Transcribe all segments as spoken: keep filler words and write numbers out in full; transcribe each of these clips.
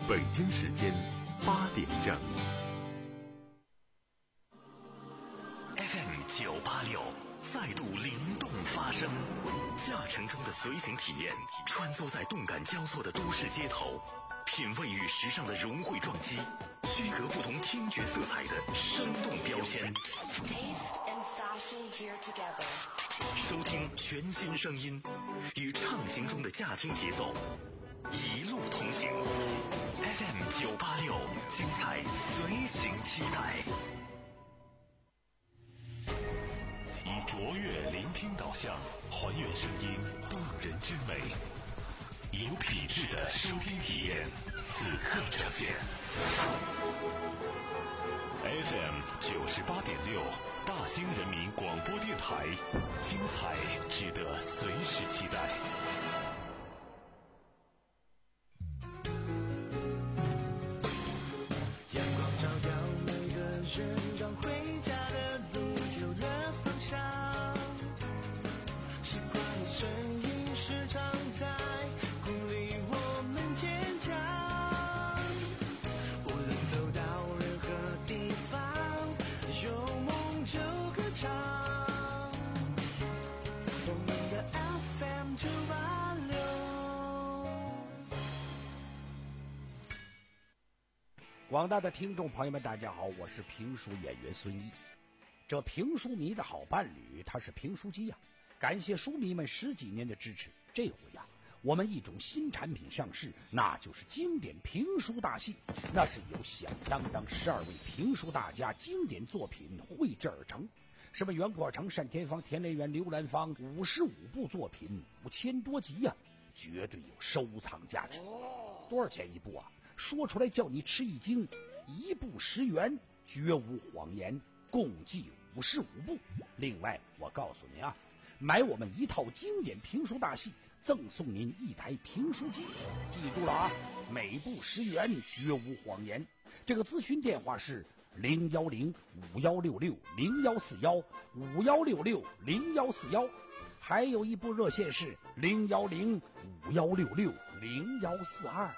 北京时间八点整。 F M 九八六再度灵动发声，驾乘中的随行体验，穿梭在动感交错的都市街头，品味与时尚的融汇撞击，区隔不同听觉色彩的生动标签。收听全新声音，与畅行中的驾听节奏，一路同行。F M 九八六，精彩随行期待。以卓越聆听导向，还原声音动人之美，以有品质的收听体验，此刻呈现。F M 九十八点六，大兴人民广播电台，精彩值得随时期待。 阳光照耀每个人，让回家的路有了方向。习惯的声音时常在鼓励我们坚强。无论走到任何地方，有梦就歌唱。我们的 F M 九八六。 广大的听众朋友们大家好，我是评书演员孙一。这评书迷的好伴侣他是评书机呀、啊，感谢书迷们十几年的支持。这回呀、啊，我们一种新产品上市，那就是经典评书大戏。那是由响当当十二位评书大家经典作品绘制而成，什么袁阔成、单田芳、田连元、刘兰芳，五十五部作品，五千多集呀、啊，绝对有收藏价值。多少钱一部啊？说出来叫你吃一惊，一部十元，绝无谎言，共计五十五部。另外我告诉您啊，买我们一套经典评书大戏，赠送您一台评书机。记住了啊，每部十元，绝无谎言。这个咨询电话是零幺零五幺六六零幺四幺五幺六六零幺四幺，还有一部热线是零幺零五幺六六零幺四二。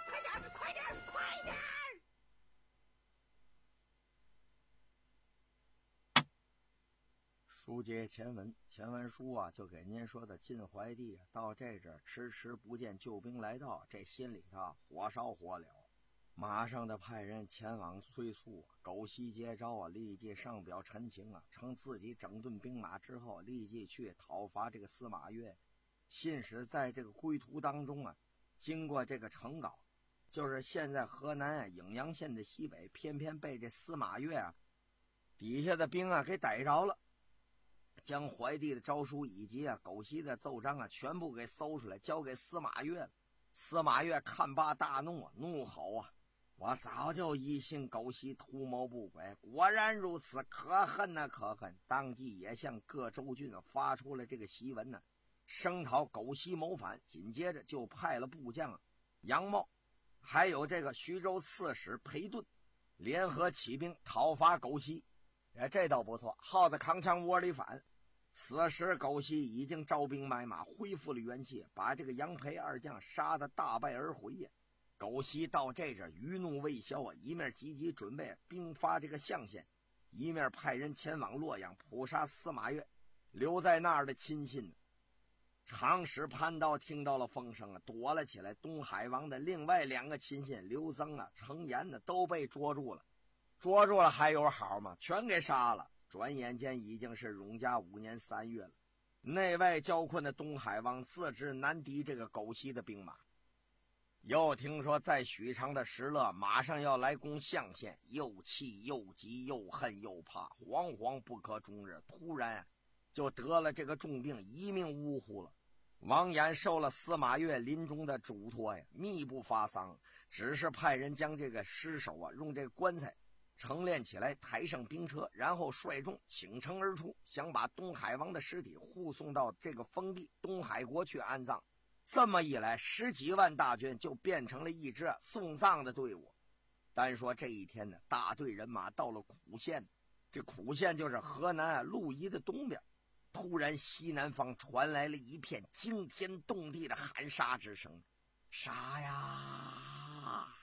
书接前文，前文书啊就给您说的晋怀帝啊到这阵迟迟不见救兵来到，这心里头火烧火燎，马上的派人前往催促啊。狗西接招啊，立即上表陈情啊，称自己整顿兵马之后，立即去讨伐这个司马越。信使在这个归途当中啊，经过这个成皋，就是现在河南啊颍阳县的西北，偏偏被这司马越啊底下的兵啊给逮着了。将怀帝的诏书以及啊狗西的奏章啊全部给搜出来，交给司马越了。司马越看罢大怒啊，怒吼啊！我早就疑心狗西图谋不轨，果然如此，可恨呐、啊、可恨！当即也向各州郡啊发出了这个檄文呢、啊，声讨狗西谋反。紧接着就派了部将、啊、杨茂，还有这个徐州刺史裴顿，联合起兵讨伐狗西。哎，这倒不错，耗子扛枪窝里反。此时狗西已经招兵买马，恢复了元气，把这个杨培二将杀得大败而回呀。狗西到这阵余怒未消啊，一面积极准备兵发这个象县，一面派人前往洛阳捕杀司马越。留在那儿的亲信长史潘道听到了风声啊，躲了起来。东海王的另外两个亲信刘增啊、程延呢都被捉住了。捉住了还有好吗？全给杀了。转眼间已经是永嘉五年三月了，内外交困的东海王自知难敌这个狗西的兵马，又听说在许昌的石勒马上要来攻象县，又气又急又恨又怕，惶惶不可终日。突然就得了这个重病，一命呜呼了。王衍受了司马越临终的嘱托呀，密不发丧，只是派人将这个尸首啊用这个棺材成殓起来，抬上兵车，然后率众倾城而出，想把东海王的尸体护送到这个封地东海国去安葬。这么一来，十几万大军就变成了一支送葬的队伍。单说这一天呢，大队人马到了苦县，这苦县就是河南鹿邑的东边。突然西南方传来了一片惊天动地的喊杀之声，杀呀！一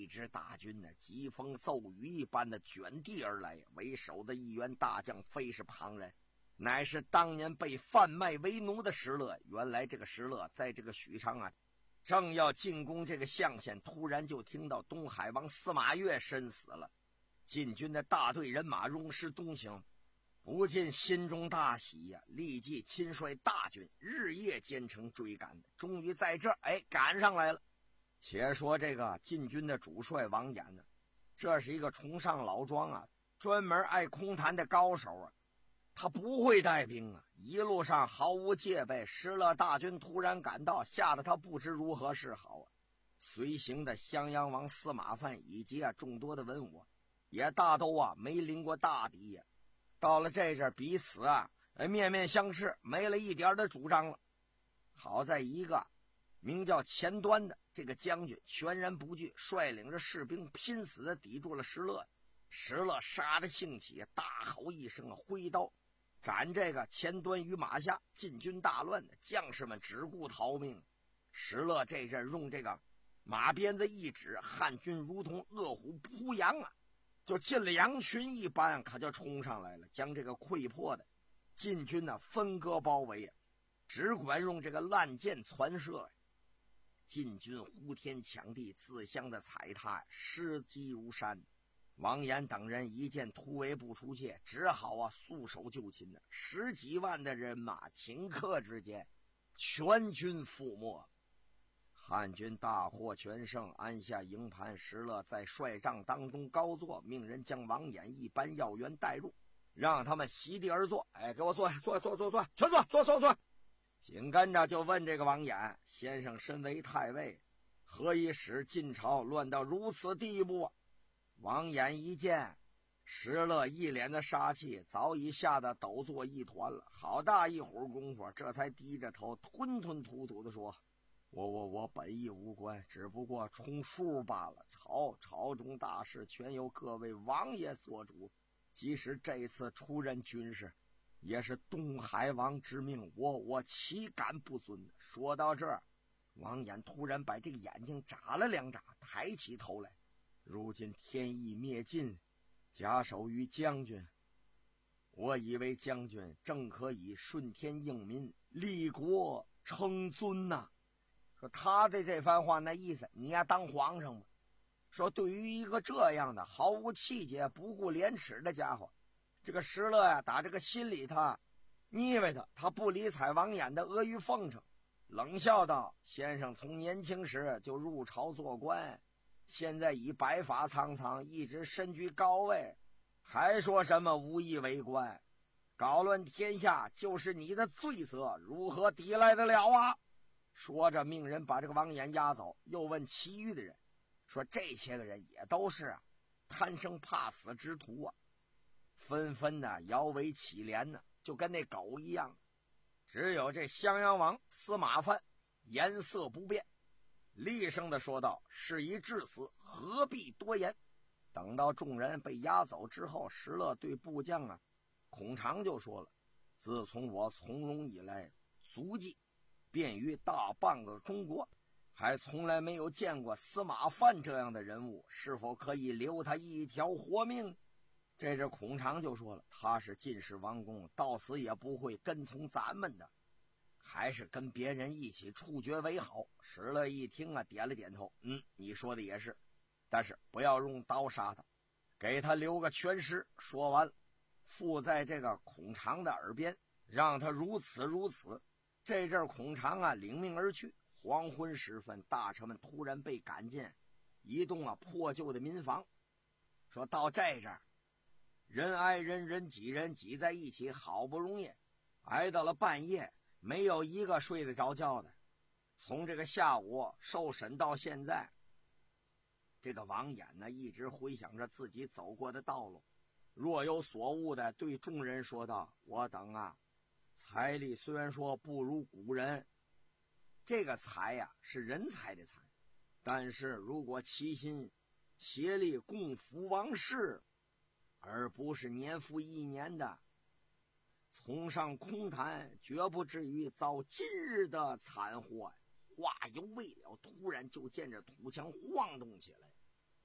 一支大军呢，疾风骤雨一般的卷地而来。为首的一员大将非是旁人，乃是当年被贩卖为奴的石勒。原来这个石勒在这个许昌啊，正要进攻这个象县，突然就听到东海王司马越身死了，晋军的大队人马拥师东行，不禁心中大喜呀、啊，立即亲率大军日夜兼程追赶，终于在这儿哎赶上来了。且说这个晋军的主帅王衍呢，这是一个崇尚老庄啊，专门爱空谈的高手啊，他不会带兵啊，一路上毫无戒备，石勒大军突然赶到，吓得他不知如何是好啊。随行的襄阳王司马范以及啊众多的文武也大都啊没临过大敌呀、啊，到了这阵彼此啊面面相视，没了一点的主张了。好在一个名叫钱端的这个将军全然不惧，率领着士兵拼死的抵住了石勒。石勒杀得兴起，大吼一声，挥刀斩这个钱端于马下。晋军大乱的将士们只顾逃命。石勒这阵用这个马鞭子一指，汉军如同饿虎扑羊啊，就进了羊群一般，可就冲上来了，将这个溃破的晋军呢分割包围，只管用这个烂箭传射。晋军呼天抢地，自相的踩踏，尸积如山。王衍等人一见突围不出界，只好啊束手就擒呢。十几万的人马顷刻之间全军覆没。汉军大获全胜，安下营盘。石勒在帅帐当中高坐，命人将王衍一般要员带入，让他们席地而坐。哎，给我坐坐坐坐坐，全坐坐坐坐。紧跟着就问这个王衍：先生身为太尉，何以使晋朝乱到如此地步啊？王衍一见石勒一脸的杀气，早已吓得抖作一团了。好大一会儿功夫，这才低着头吞吞吐吐地说：我我我本意无关，只不过充数罢了。朝朝中大事全由各位王爷做主，即使这次出任军师，也是东海王之命，我我岂敢不遵。说到这儿，王衍突然把这个眼睛眨了两眨，抬起头来。如今天意灭尽，假手于将军，我以为将军正可以顺天应民，立国称尊呐、啊。说他的这番话那意思，你呀当皇上吧。说对于一个这样的毫无气节、不顾廉耻的家伙，这个石勒呀打这个心里他腻歪他，他不理睬王衍的阿谀奉承，冷笑道：先生从年轻时就入朝做官，现在已白发苍苍，一直身居高位，还说什么无意为官，搞乱天下就是你的罪责，如何抵赖得了啊？说着命人把这个王衍押走，又问其余的人说：这些个人也都是啊贪生怕死之徒啊，纷纷的摇尾乞怜呢，就跟那狗一样。只有这襄阳王司马范颜色不变，厉声的说道：事已至此，何必多言。等到众人被押走之后，石勒对部将啊孔常就说了：自从我从戎以来，足迹遍于大半个中国，还从来没有见过司马范这样的人物，是否可以留他一条活命？这是孔常就说了，他是进士王公，到死也不会跟从咱们的，还是跟别人一起处决为好。石勒一听啊，点了点头，嗯，你说的也是，但是不要用刀杀他，给他留个全尸。说完附在这个孔常的耳边，让他如此如此。这阵孔常啊领命而去。黄昏时分，大臣们突然被赶进一栋啊破旧的民房，说到这阵人挨人，人挤人，挤在一起，好不容易挨到了半夜，没有一个睡得着觉的。从这个下午受审到现在，这个王衍呢一直回想着自己走过的道路，若有所悟的对众人说道：我等啊财力虽然说不如古人，这个才呀、啊、是人才的才，但是如果齐心协力共扶王室，而不是年复一年的从上空谈，绝不至于遭今日的惨祸。话犹未了，突然就见着土墙晃动起来，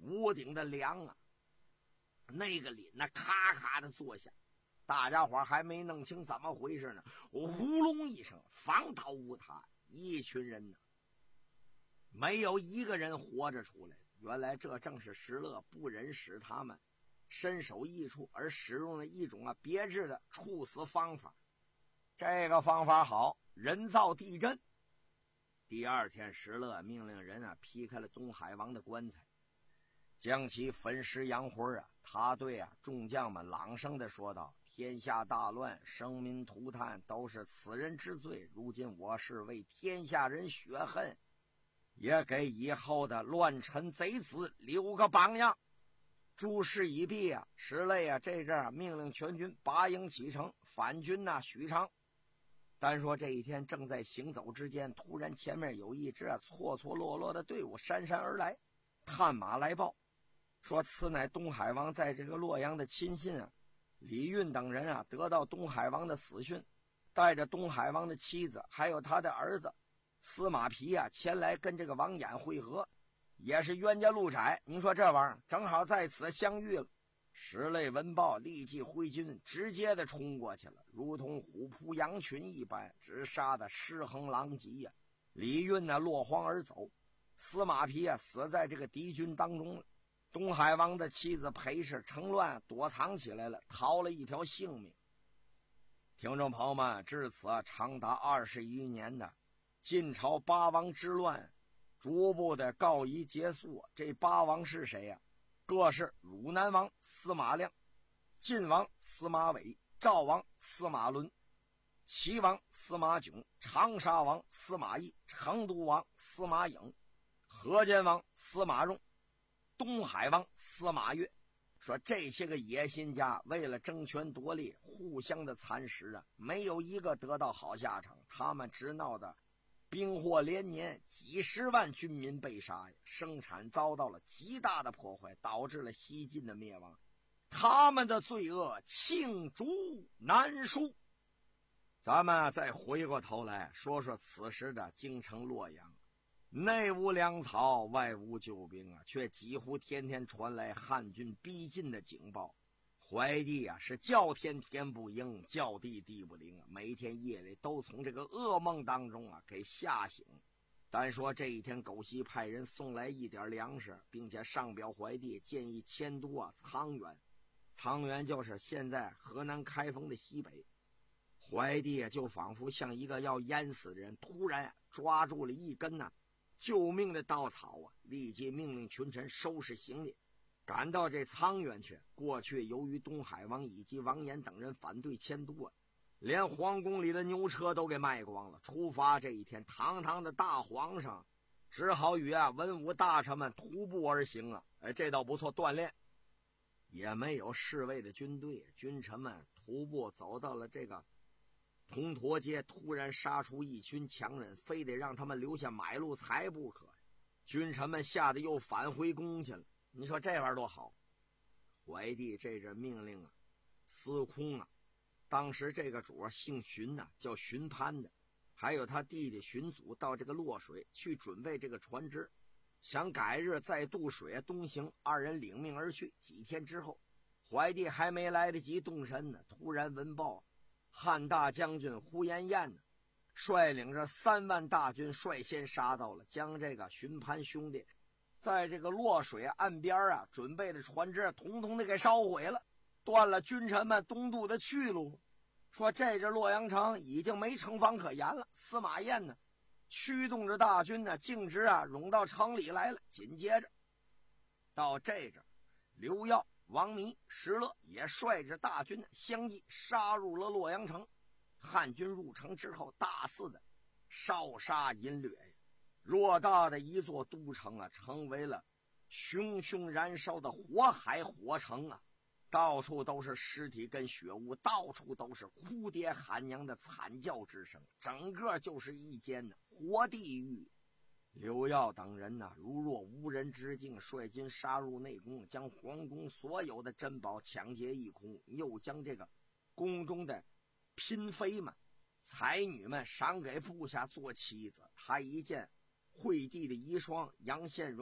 屋顶的梁啊，那个林那咔咔的作响，大家伙还没弄清怎么回事呢，呼隆一声，房倒屋塌，一群人呢，没有一个人活着出来。原来这正是石勒不忍使他们身首异处而使用了一种啊别致的处死方法。这个方法好，人造地震。第二天，石勒命令人啊劈开了东海王的棺材，将其焚尸扬灰啊。他对啊众将们朗声的说道：天下大乱，生民涂炭，都是此人之罪。如今我是为天下人雪恨，也给以后的乱臣贼子留个榜样。诸事已毕啊，石勒啊这阵啊命令全军拔营启程，反军呐、啊、许昌。单说这一天正在行走之间，突然前面有一支啊错错落落的队伍姗姗而来，探马来报说此乃东海王在这个洛阳的亲信啊，李运等人啊得到东海王的死讯，带着东海王的妻子还有他的儿子司马丕啊前来跟这个王衍会合，也是冤家路窄，您说这玩意儿正好在此相遇了。石勒闻报，立即挥军直接的冲过去了，如同虎扑羊群一般，只杀得尸横狼藉呀、啊。李运呢落荒而走，司马丕啊死在这个敌军当中了。东海王的妻子裴氏乘乱躲藏起来了，逃了一条性命。听众朋友们，至此啊长达二十一年的晋朝八王之乱逐步的告一结束。这八王是谁呀、啊？各是汝南王司马亮、晋王司马伟、赵王司马伦、齐王司马囧、长沙王司马懿、成都王司马颖、河间王司马荣、东海王司马越。说这些个野心家为了争权夺利，互相的蚕食啊，没有一个得到好下场。他们只闹得兵祸连年，几十万军民被杀呀，生产遭到了极大的破坏，导致了西晋的灭亡。他们的罪恶罄竹难书。咱们再回过头来说说此时的京城洛阳，内无粮草，外无救兵啊，却几乎天天传来汉军逼近的警报。怀帝啊是叫天天不应，叫地地不灵啊，每天夜里都从这个噩梦当中啊给吓醒。单说这一天，狗西派人送来一点粮食，并且上表怀帝建议迁都啊沧源。沧源就是现在河南开封的西北。怀帝就仿佛像一个要淹死的人，突然抓住了一根呐、啊、救命的稻草啊，立即命令群臣收拾行李，赶到这沧源去。过去由于东海王以及王衍等人反对迁都啊，连皇宫里的牛车都给卖光了。出发这一天，堂堂的大皇上只好与啊文武大臣们徒步而行啊，哎，这倒不错，锻炼。也没有侍卫的军队，军臣们徒步走到了这个铜驼街，突然杀出一群强人，非得让他们留下买路财不可。军臣们吓得又返回宫去了。你说这玩意儿多好。怀帝这阵命令啊，司空啊，当时这个主姓荀呐、啊，叫荀潘的，还有他弟弟荀祖到这个洛水去准备这个船只，想改日再渡水东行。二人领命而去。几天之后，怀帝还没来得及动身呢，突然闻报，汉大将军呼延彦呢，率领着三万大军率先杀到了，将这个荀潘兄弟在这个洛水岸边啊准备的船只统统的给烧毁了，断了君臣们东渡的去路。说这这洛阳城已经没城防可言了。司马彦呢驱动着大军呢径直啊涌到城里来了。紧接着到这阵，刘耀、王弥、石勒也率着大军相继杀入了洛阳城。汉军入城之后，大肆的烧杀淫掠，偌大的一座都城啊，成为了熊熊燃烧的火海火城啊！到处都是尸体跟血污，到处都是哭爹喊娘的惨叫之声，整个就是一间呢活地狱。刘耀等人呢、啊，如若无人之境，率军杀入内宫，将皇宫所有的珍宝抢劫一空，又将这个宫中的嫔妃们、才女们赏给部下做妻子。他一见惠帝的遗孀杨宪荣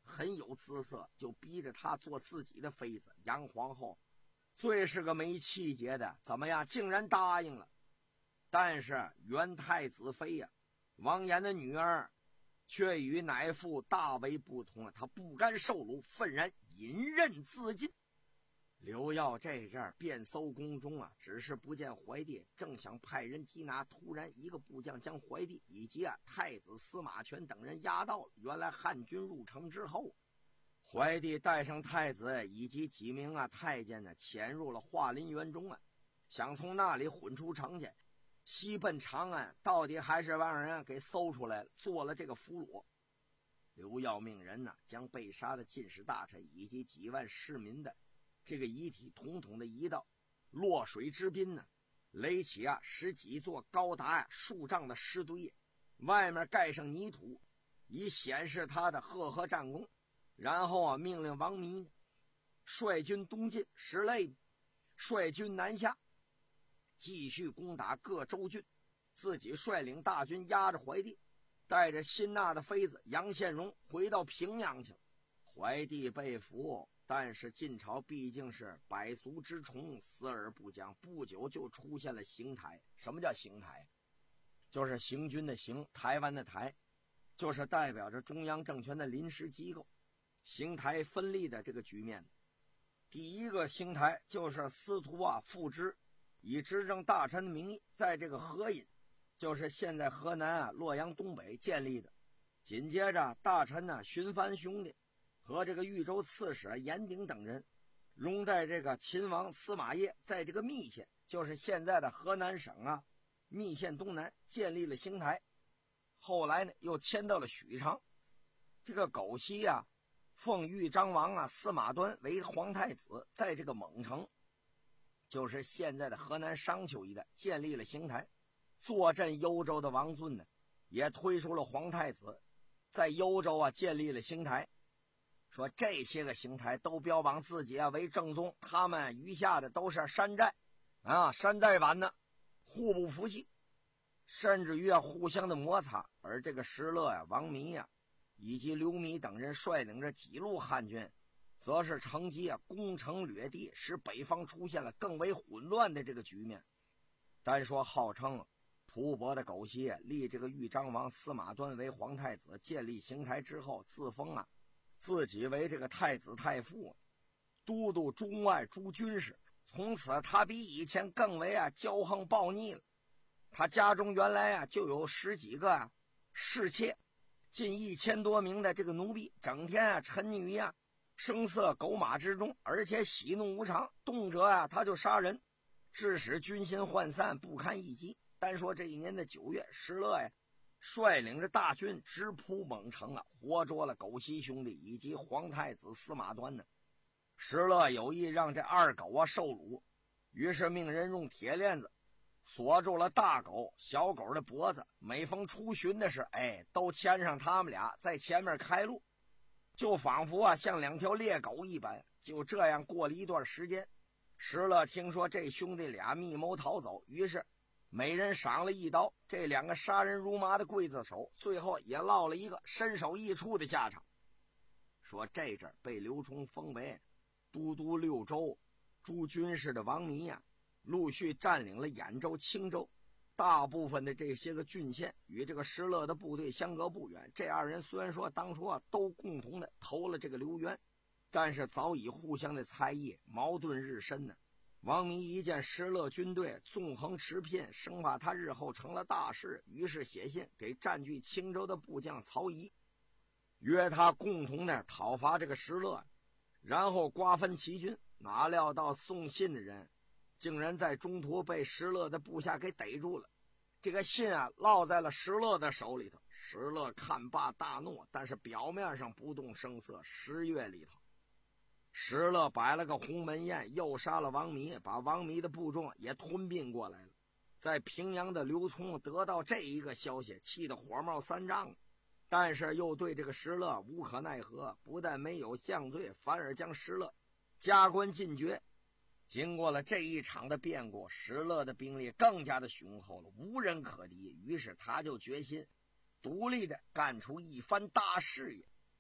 很有姿色，就逼着他做自己的妃子。杨皇后最是个没气节的，怎么样，竟然答应了。但是元太子妃呀、啊，王延的女儿却与乃父大为不同了，他不甘受辱，愤然隐忍自尽。刘耀这阵儿遍搜宫中啊，只是不见怀帝，正想派人缉拿，突然一个部将将怀帝以及啊太子司马权等人押到了。原来汉军入城之后，怀帝带上太子以及几名啊太监呢，潜入了华林园中啊，想从那里混出城去，西奔长安，到底还是让人给搜出来了，做了这个俘虏。刘耀命人呢、啊，将被杀的进士大臣以及几万市民的这个遗体统统的移到洛水之滨呢，垒起啊十几座高达啊数丈的石堆，外面盖上泥土，以显示他的赫赫战功。然后啊，命令王弥呢率军东进，石类率军南下，继续攻打各州郡，自己率领大军压着怀帝，带着辛纳的妃子杨宪荣回到平阳去了。怀帝被俘，但是晋朝毕竟是百足之虫，死而不僵，不久就出现了邢台。什么叫邢台？就是行军的行，台湾的台，就是代表着中央政权的临时机构。邢台分立的这个局面，第一个邢台就是司徒啊傅芝以执政大臣的名义，在这个河隐，就是现在河南啊洛阳东北建立的。紧接着大臣呢荀藩兄弟和这个豫州刺史严鼎等人拥戴这个秦王司马业，在这个密县，就是现在的河南省啊密县东南建立了邢台。后来呢又迁到了许昌。这个狗西啊奉豫章王啊司马端为皇太子，在这个蒙城，就是现在的河南商丘一带建立了邢台。坐镇幽州的王恂呢也推出了皇太子，在幽州啊建立了邢台。说这些个邢台都标榜自己啊为正宗，他们余下的都是山寨啊山寨版的，互不服气，甚至于啊互相的摩擦。而这个石勒呀、啊、王弥呀、啊、以及刘弥等人率领着几路汉军，则是乘机啊攻城掠地，使北方出现了更为混乱的这个局面。单说号称吐蕃的狗西立这个豫章王司马端为皇太子，建立邢台之后，自封啊自己为这个太子太傅，都督中外诸军事。从此他比以前更为啊骄横暴逆了。他家中原来啊就有十几个啊侍妾，近一千多名的这个奴婢，整天啊沉溺于啊声色狗马之中，而且喜怒无常，动辄啊他就杀人，致使军心涣散，不堪一击。单说这一年的九月，石勒呀率领着大军直扑蒙城啊，活捉了狗西兄弟以及皇太子司马端呢。石勒有意让这二狗啊受辱，于是命人用铁链子锁住了大狗小狗的脖子，每逢出巡的时哎都牵上他们俩在前面开路，就仿佛啊像两条猎狗一般。就这样过了一段时间，石勒听说这兄弟俩密谋逃走，于是每人赏了一刀，这两个杀人如麻的刽子手最后也落了一个身首异处的下场。说这阵被刘琮封为都督六州诸军事的王弥呀、啊，陆续占领了兖州、青州，大部分的这些个郡县与这个石勒的部队相隔不远。这二人虽然说当初啊都共同的投了这个刘渊，但是早已互相的猜疑，矛盾日深呢。王弥一见石勒军队纵横驰聘，生怕他日后成了大事，于是写信给占据青州的部将曹仪，约他共同的讨伐这个石勒，然后瓜分齐军。哪料到送信的人竟然在中途被石勒的部下给逮住了，这个信啊落在了石勒的手里头。石勒看罢大怒，但是表面上不动声色。十月里头，石勒摆了个鸿门宴，又杀了王弥，把王弥的部众也吞并过来了。在平阳的刘琮得到这一个消息，气得火冒三丈，但是又对这个石勒无可奈何，不但没有降罪，反而将石勒加官进爵。经过了这一场的变故，石勒的兵力更加的雄厚了，无人可敌。于是他就决心独立的干出一番大事业。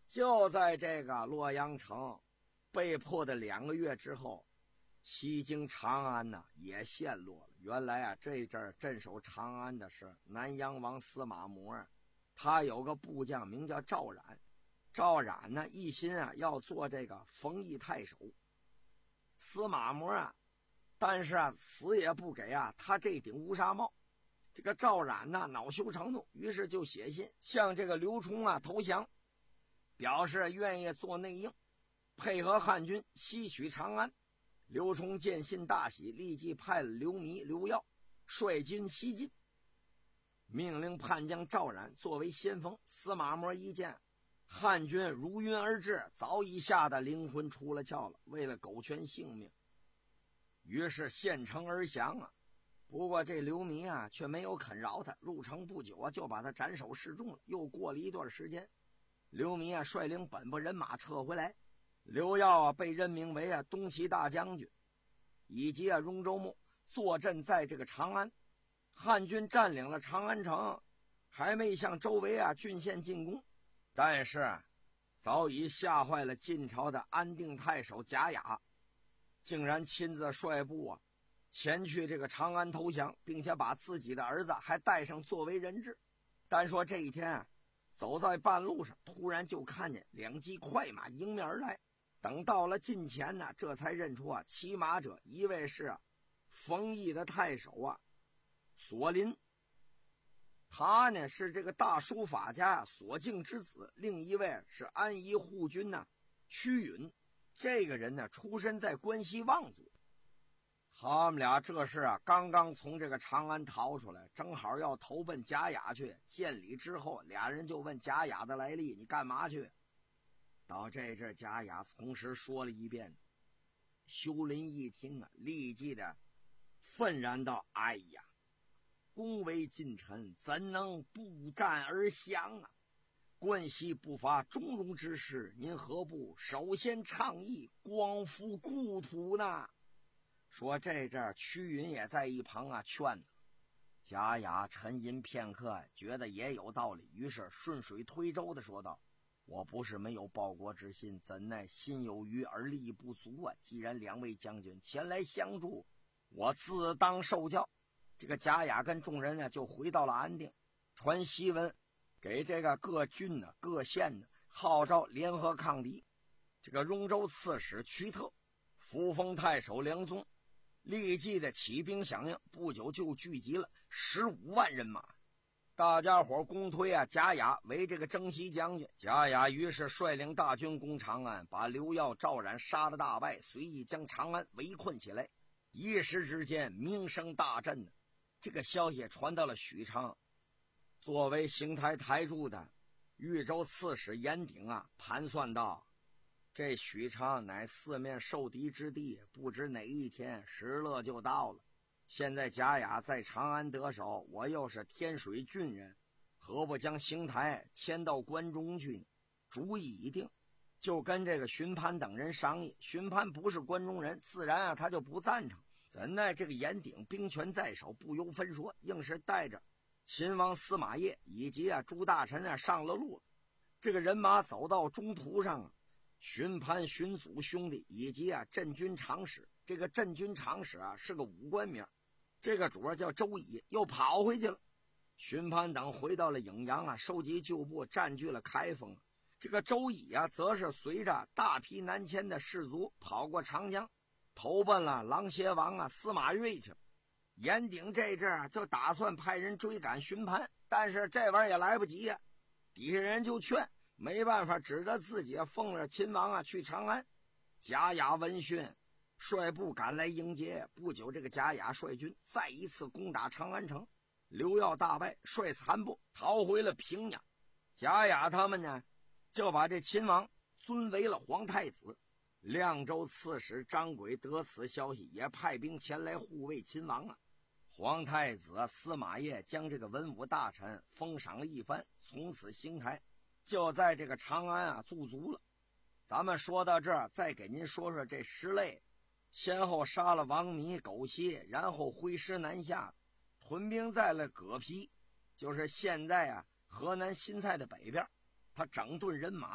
就在这个洛阳城被迫的两个月之后，西京长安呢也陷落了。原来啊，这阵镇守长安的是南阳王司马模，他有个部将名叫赵冉。赵冉呢一心啊要做这个冯异太守，司马模啊，但是啊死也不给啊他这顶乌纱帽。这个赵冉呢恼羞成怒，于是就写信向这个刘冲啊投降，表示愿意做内应，配合汉军西取长安。刘冲见信大喜，立即派了刘弥、刘耀率军西进，命令叛将赵冉作为先锋。司马模一见汉军如云而至，早已吓得灵魂出了窍了，为了苟全性命，于是献城而降啊。不过这刘弥啊却没有肯饶他，入城不久啊就把他斩首示众了。又过了一段时间，刘弥啊率领本部人马撤回来，刘耀啊被任命为啊东齐大将军，以及啊荣州牧坐镇在这个长安。汉军占领了长安城，还没向周围啊郡县进攻，但是啊早已吓坏了晋朝的安定太守贾雅，竟然亲自率部啊前去这个长安投降，并且把自己的儿子还带上作为人质。单说这一天啊，走在半路上，突然就看见两骑快马迎面而来。等到了近前呢，这才认出啊，骑马者一位是啊冯异的太守啊索林，他呢是这个大书法家索敬之子；另一位是安宜护军呢屈允，这个人呢出身在关西望族。他们俩这是啊刚刚从这个长安逃出来，正好要投奔贾雅去。见礼之后，俩人就问贾雅的来历，你干嘛去？到这阵贾雅从实说了一遍。修林一听啊，立即的愤然道：哎呀，恭为近臣，怎能不战而降啊？关西不乏中庸之士，您何不首先倡议光复故土呢？说这阵屈允也在一旁啊劝他。贾雅沉吟片刻，觉得也有道理，于是顺水推舟的说道：我不是没有报国之心，怎奈心有余而力不足啊！既然两位将军前来相助，我自当受教。这个贾雅跟众人呢就回到了安定，传檄文给这个各郡呢各县呢号召联合抗敌。这个荣州刺史瞿特、扶风太守梁宗立即的起兵响应，不久就聚集了十五万人马。大家伙公推啊贾雅为这个征西将军。贾雅于是率领大军攻长安，把刘耀、赵冉杀了大败，随即将长安围困起来。一时之间名声大振呢。这个消息传到了许昌，作为邢台台柱的豫州刺史严鼎啊盘算道：这许昌乃四面受敌之地，不知哪一天石勒就到了。现在贾雅在长安得手，我又是天水郡人，何不将邢台迁到关中去呢？主意已定，就跟这个荀潘等人商议。荀潘不是关中人，自然啊他就不赞成。怎奈这个严鼎兵权在手，不由分说，硬是带着秦王司马业以及啊诸大臣啊上了路了。这个人马走到中途上啊，荀潘、荀祖兄弟以及啊镇军长史，这个镇军长史啊是个武官名，这个主儿叫周乙，又跑回去了。荀潘等回到了颍阳啊，收集旧部，占据了开封。这个周乙啊，则是随着大批南迁的士卒跑过长江，投奔了琅邪王啊司马睿去了。严鼎这阵儿就打算派人追赶荀潘，但是这玩意儿也来不及呀、啊，底下人就劝，没办法，指着自己奉着秦王啊去长安。贾雅闻讯，率部赶来迎接。不久，这个贾雅率军再一次攻打长安城，刘耀大败，率残部逃回了平阳。贾雅他们呢，就把这秦王尊为了皇太子。凉州刺史张轨得此消息，也派兵前来护卫秦王啊。皇太子司马业将这个文武大臣封赏了一番，从此邢台就在这个长安啊驻足了。咱们说到这儿，再给您说说这石勒先后杀了王弥、苟歇，然后挥师南下，屯兵在了葛皮，就是现在啊河南新蔡的北边。他整顿人马，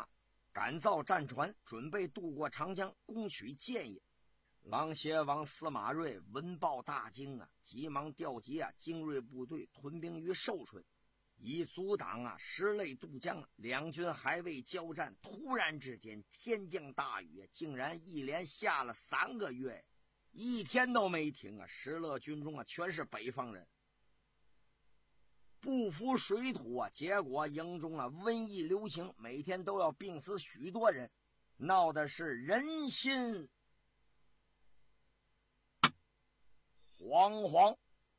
赶造战船，准备渡过长江，攻取建业。琅邪王司马睿闻报大惊啊，急忙调集啊精锐部队屯兵于寿春，以阻挡啊石类渡江。两军还未交战，突然之间天降大雨，竟然一连下了三个月，一天都没停啊！石勒军中啊全是北方人，不服水土啊，结果营中啊瘟疫流行，每天都要病死许多人，闹的是人心惶惶。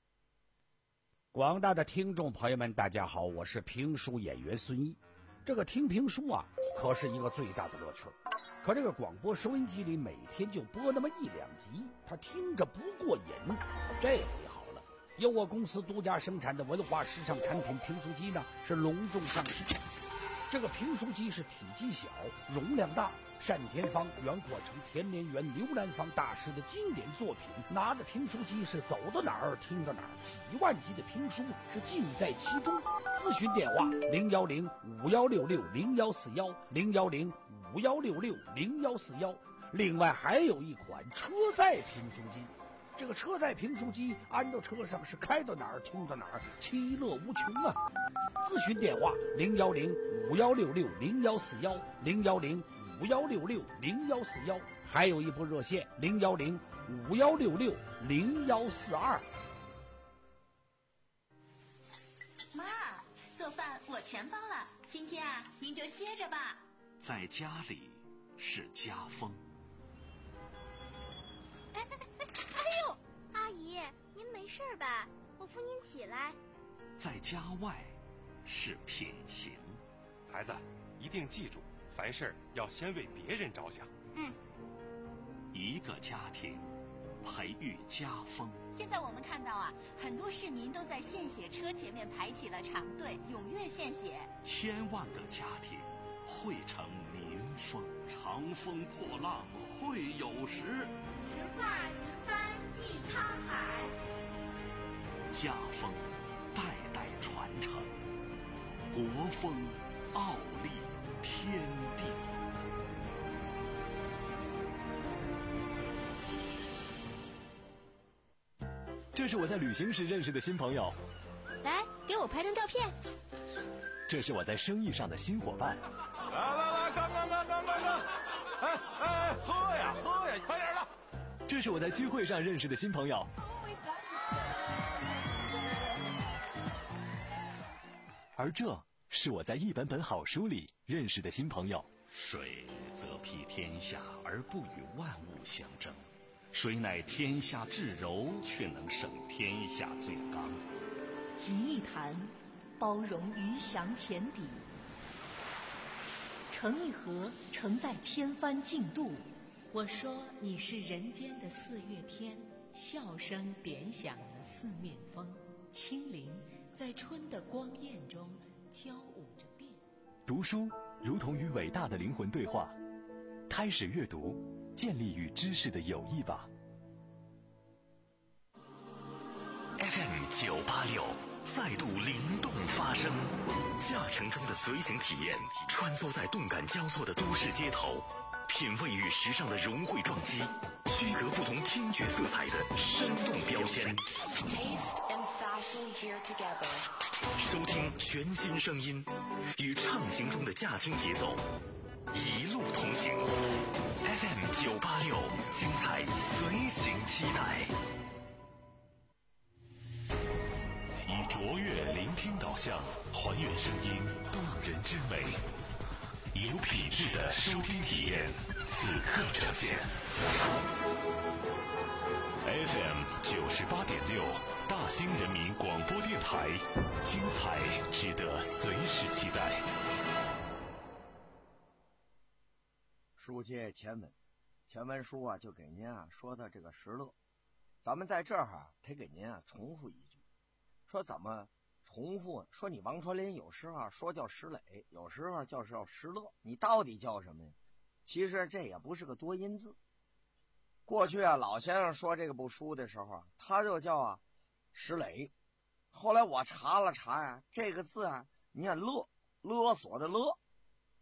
广大的听众朋友们大家好，我是评书演员孙一。这个听评书啊可是一个最大的乐趣，可这个广播收音机里每天就播那么一两集，他听着不过瘾。这回好了，由我公司独家生产的文化时尚产品评书机呢是隆重上市。这个评书机是体积小，容量大，单田芳、袁阔成、田连元、刘兰芳大师的经典作品，拿着评书机是走到哪儿听到哪儿，几万集的评书是尽在其中。咨询电话零幺零五幺六六零幺四幺零幺零五幺六六零幺四幺。另外还有一款车载评书机，这个车载评书机安到车上是开到哪儿听到哪儿，其乐无穷啊！咨询电话零幺零五幺六六零幺四幺零幺零五幺六六零幺四幺，还有一部热线零幺零五幺六六零幺四二。 妈，做饭我全包了，今天啊，您就歇着吧。 在家里是家风。 哎哎哎哎呦，阿姨，您没事吧？我扶您起来。 在家外是品行。 孩子，一定记住，凡事要先为别人着想。 嗯。 一个家庭培育家风。 现在我们看到啊，很多市民都在献血车前面排起了长队，踊跃献血。 千万个家庭汇成民风。长风破浪会有时， 直挂云帆济沧海。 家风代代传承，国风傲立天地。 这是我在旅行时认识的新朋友， 来，给我拍张照片。 这是我在生意上的新伙伴。 来来来，干干干干干干！哎哎，喝呀喝呀，快点的！ 这是我在聚会上认识的新朋友。而这是我在一本本好书里认识的新朋友。 水则披天下而不与万物相争，水乃天下至柔，却能胜天下最刚。 集一谈，包容鱼翔浅底；成一河，承载千帆竞渡。 我说你是人间的四月天，笑声点响了四面风，清灵在春的光艳中交舞着变。 读书如同与伟大的灵魂对话，开始阅读，建立与知识的友谊吧。 F M 九八六再度灵动发声，驾乘中的随行体验，穿梭在动感交错的都市街头，品味与时尚的融汇撞击，区隔不同听觉色彩的生动标签。收听全新声音，与畅行中的驾听节奏，一路同行。F M 九八六，精彩随行期待。以卓越聆听导向，还原声音动人之美，以有品质的收听体验，此刻呈现。F M 九十八点六，大兴人民广播电台，精彩值得随时期待。 书接前文，前文书啊就给您啊说的这个石勒，咱们在这儿啊得给您啊重复一句，说怎么重复？说你王传林有时候说叫石磊，有时候叫叫石勒，你到底叫什么呀？其实这也不是个多音字。过去啊，老先生说这部书的时候啊，他就叫啊石磊。后来我查了查呀、啊，这个字啊念勒，勒索的勒。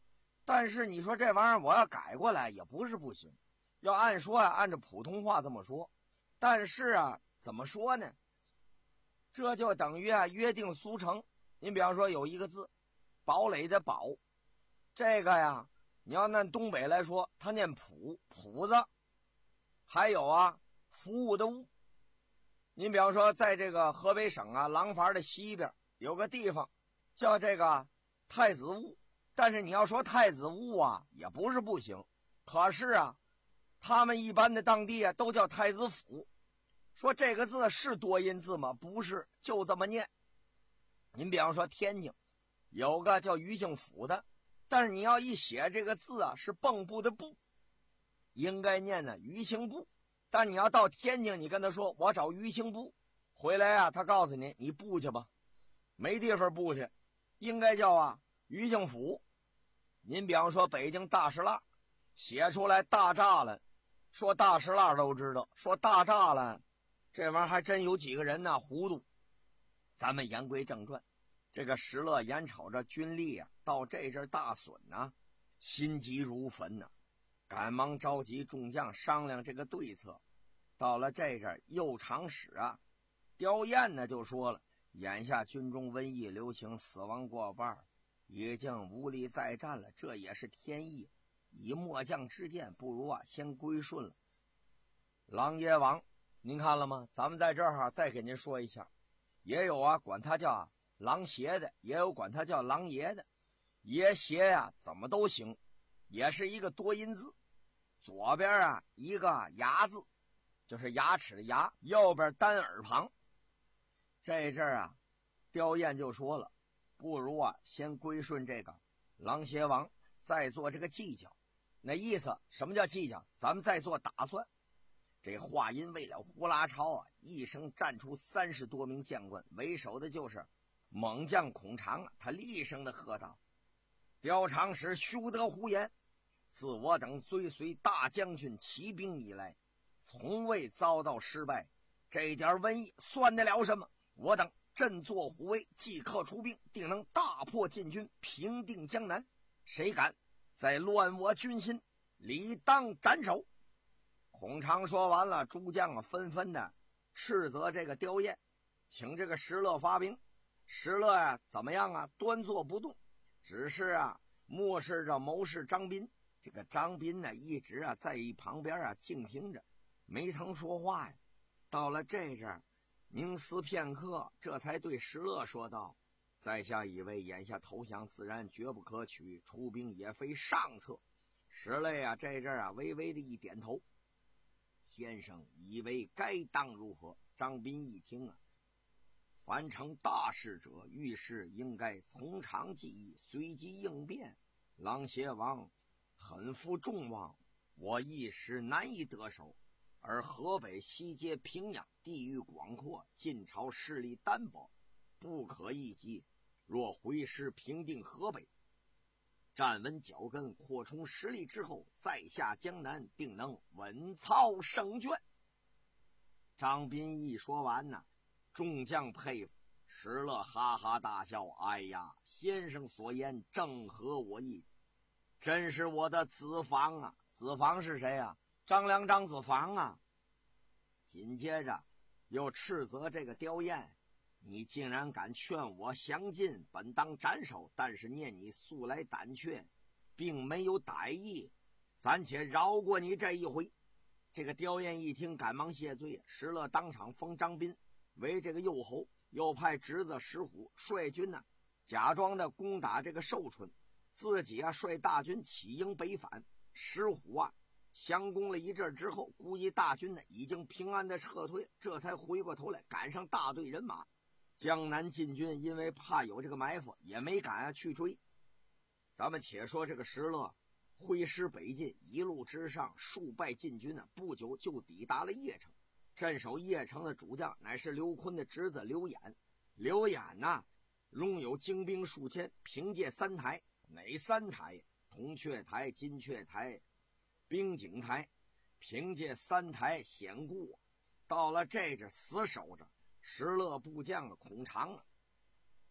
但是你说这玩意儿我要改过来也不是不行，要按说啊，按照普通话这么说。但是啊，怎么说呢？这就等于啊约定俗成。您比方说有一个字，堡垒的堡，这个呀，你要按东北来说，它念铺铺子。还有啊，服务的务。您比方说，在这个河北省啊廊坊的西边有个地方叫这个太子坞，但是你要说太子坞啊，也不是不行。可是啊，他们一般的当地啊都叫太子府。说这个字是多音字吗？不是，就这么念。您比方说天津有个叫余庆府的，但是你要一写这个字啊，是蚌埠的埠，应该念呢余庆埠。但你要到天津，你跟他说我找余庆埠，回来啊，他告诉你你布去吧，没地方布去，应该叫啊余庆府。您比方说北京大石蜡，写出来大栅栏，说大石蜡都知道，说大栅栏这玩意儿还真有几个人呢糊涂。咱们言归正传，这个石勒眼瞅着军力啊到这阵大损啊，心急如焚呐、啊，赶忙召集众将商量这个对策。到了这阵右长史啊刁彦呢就说了，眼下军中瘟疫流行，死亡过半，已经无力再战了，这也是天意，以末将之见，不如啊先归顺了。狼耶王您看了吗？咱们在这儿、啊、再给您说一下，也有啊管他叫、啊、狼邪的，也有管他叫狼爷的。爷邪呀、啊、怎么都行，也是一个多音字，左边啊一个牙字，就是牙齿的牙，右边单耳旁。这阵儿啊刁彦就说了，不如啊先归顺这个狼邪王，再做这个计较。那意思什么叫计较？咱们再做打算。这话音未了，呼啦超啊一声站出三十多名将官，为首的就是猛将孔常啊，他厉声的喝道：刁长史休得胡言！自我等追随大将军起兵以来，从未遭到失败，这点瘟疫算得了什么？我等振作虎威，即刻出兵，定能大破晋军，平定江南。谁敢再乱我军心，理当斩首！孔常说完了，诸将啊纷纷的斥责这个刁彦，请这个石勒发兵。石勒呀、啊、怎么样啊？端坐不动，只是啊漠视着谋士张斌。这个张斌呢一直啊在一旁边啊静听着，没曾说话呀。到了这阵儿，凝思片刻，这才对石勒说道：在下以为眼下投降自然绝不可取，出兵也非上策。石勒啊这阵儿啊微微的一点头，先生以为该当如何？张斌一听啊，凡成大事者，遇事应该从长计议，随机应变。狼邪王很负众望，我一时难以得手。而河北西接平阳，地域广阔，晋朝势力单薄，不可一击。若回师平定河北，站稳脚跟，扩充实力之后，再下江南，定能稳操胜券。张斌一说完呢，众将佩服，石勒哈哈大笑：哎呀，先生所言正合我意，真是我的子房啊！子房是谁啊？张良张子房啊！紧接着又斥责这个刁彦，你竟然敢劝我降晋，本当斩首，但是念你素来胆怯，并没有歹意，暂且饶过你这一回。这个刁彦一听，赶忙谢罪。石勒当场封张斌为这个右侯，又派侄子石虎率军呢、啊，假装的攻打这个寿春，自己啊率大军起营北返。石虎啊相攻了一阵之后，估计大军呢已经平安的撤退，这才回过头来赶上大队人马。江南晋军因为怕有这个埋伏，也没敢啊去追。咱们且说这个石勒挥师北进，一路之上数败晋军呢，不久就抵达了邺城。镇守邺城的主将乃是刘琨的侄子刘演。刘演呢拥有精兵数千，凭借三台，哪三台？铜雀台、金雀台、兵井台，凭借三台险固，到了这阵死守着。石勒部将孔常啊，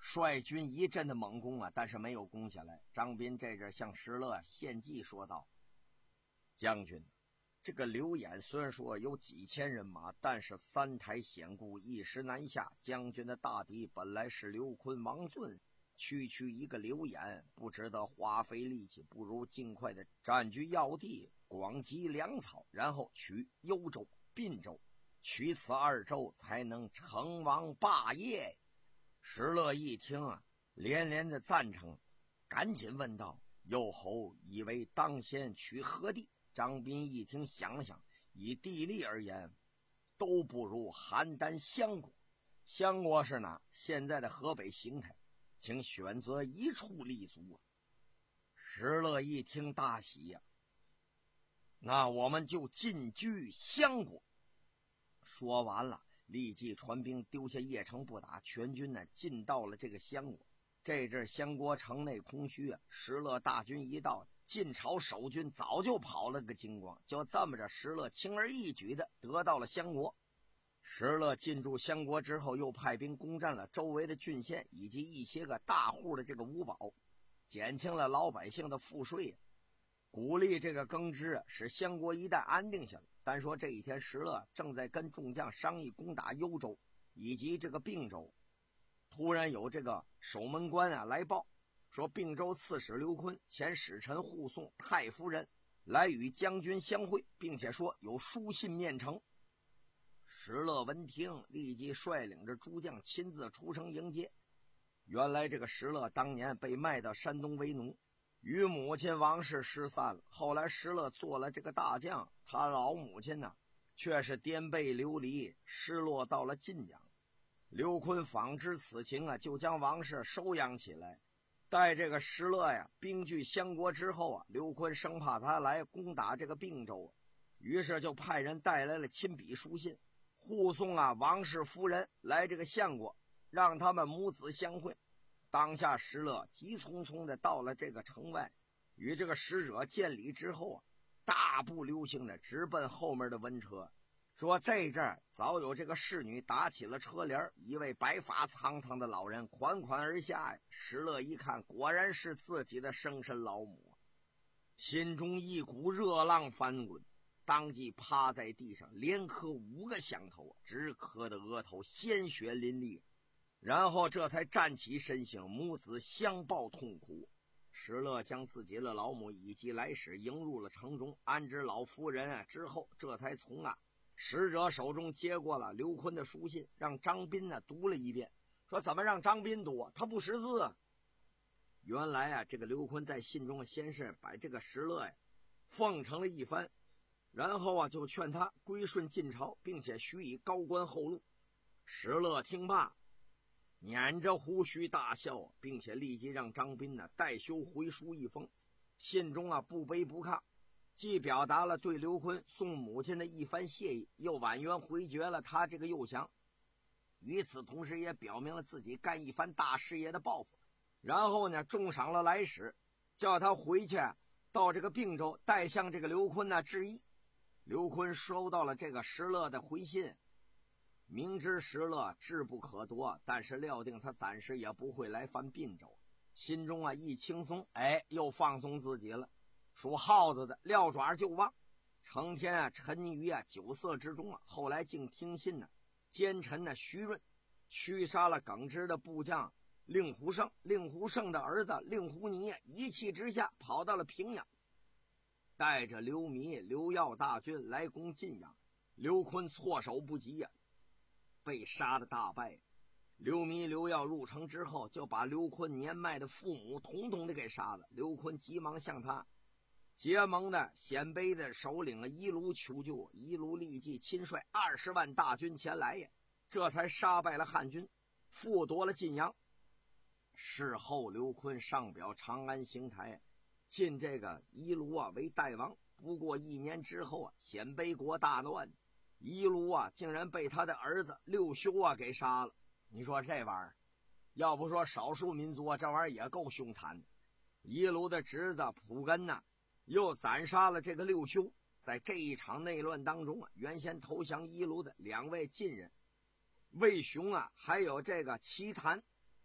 率军一阵的猛攻啊，但是没有攻下来。张斌这阵向石勒献计说道：将军，这个刘演虽然说有几千人马，但是三台险固，一时难下。将军的大敌本来是刘坤、王顺，区区一个刘演，不值得花费力气，不如尽快的占据要地，广积粮草，然后取幽州、并州，取此二州，才能成王霸业。石勒一听啊，连连的赞成，赶紧问道：右侯以为当先取何地？张斌一听，想了想，以地利而言，都不如邯郸相国。相国是哪？现在的河北邢台，请选择一处立足啊。石勒一听大喜呀、啊，那我们就进居相国。说完了，立即传兵丢下邺城不打，全军呢进到了这个相国。这阵相国城内空虚啊，石勒大军一到，晋朝守军早就跑了个精光。就这么着，石勒轻而易举的得到了相国。石勒进驻相国之后，又派兵攻占了周围的郡县以及一些个大户的这个五保，减轻了老百姓的赋税，鼓励这个耕织，使相国一旦安定下来。单说这一天，石勒正在跟众将商议攻打幽州以及这个并州，突然有这个守门官啊来报，说并州刺史刘坤前使臣护送太夫人来与将军相会，并且说有书信面呈。石勒闻听，立即率领着诸将亲自出城迎接。原来这个石勒当年被卖到山东为奴，与母亲王氏失散了。后来石勒做了这个大将，他老母亲呢却是颠沛流离，失落到了晋阳。刘坤访知此情啊，就将王氏收养起来。待这个石勒呀兵据相国之后啊，刘坤生怕他来攻打这个并州啊，于是就派人带来了亲笔书信，护送啊王氏夫人来这个相国，让他们母子相会。当下石勒急匆匆的到了这个城外，与这个使者见礼之后啊，大步流星的直奔后面的文车，说这阵儿早有这个侍女打起了车帘，一位白发苍苍的老人款款而下。石勒一看，果然是自己的生身老母，心中一股热浪翻滚，当即趴在地上连磕五个响头，直磕的额头鲜血淋漓，然后这才站起身形，母子相抱痛哭。石勒将自己的老母以及来使迎入了城中，安置老夫人啊之后，这才从啊使者手中接过了刘坤的书信，让张斌呢读了一遍，说怎么让张斌读？他不识字啊。原来啊，这个刘坤在信中先是把这个石勒呀奉承了一番，然后啊就劝他归顺晋朝，并且许以高官厚禄。石勒听罢，捻着胡须大笑，并且立即让张斌呢代修回书一封。信中啊不卑不亢，既表达了对刘坤送母亲的一番谢意，又婉约回绝了他这个诱降，与此同时也表明了自己干一番大事业的抱负。然后呢重赏了来使，叫他回去到这个并州代向这个刘坤呢致意。刘坤收到了这个石勒的回信，明知石勒志不可夺，但是料定他暂时也不会来犯并州，心中啊一轻松，哎，又放松自己了。属耗子的撂爪就忘，成天啊沉溺于啊酒色之中啊。后来竟听信呢奸臣呢徐润驱杀了耿直的部将令狐胜，令狐胜的儿子令狐尼一气之下跑到了平阳，带着刘弥、刘耀大军来攻晋阳。刘坤措手不及呀、啊，被杀的大败。刘弥、刘耀入城之后，就把刘坤年迈的父母统统的给杀了。刘坤急忙向他结盟的鲜卑的首领伊卢求救，伊卢立即亲率二十万大军前来呀，这才杀败了汉军，复夺了晋阳。事后刘坤上表长安邢台，进这个伊卢啊为代王。不过一年之后啊，鲜卑国大乱，伊卢啊竟然被他的儿子六修啊给杀了。你说这玩意儿，要不说少数民族啊，这玩意儿也够凶残的。伊卢的侄子普根呐、啊，又斩杀了这个六修。在这一场内乱当中啊，原先投降伊卢的两位晋人魏雄啊，还有这个齐谭，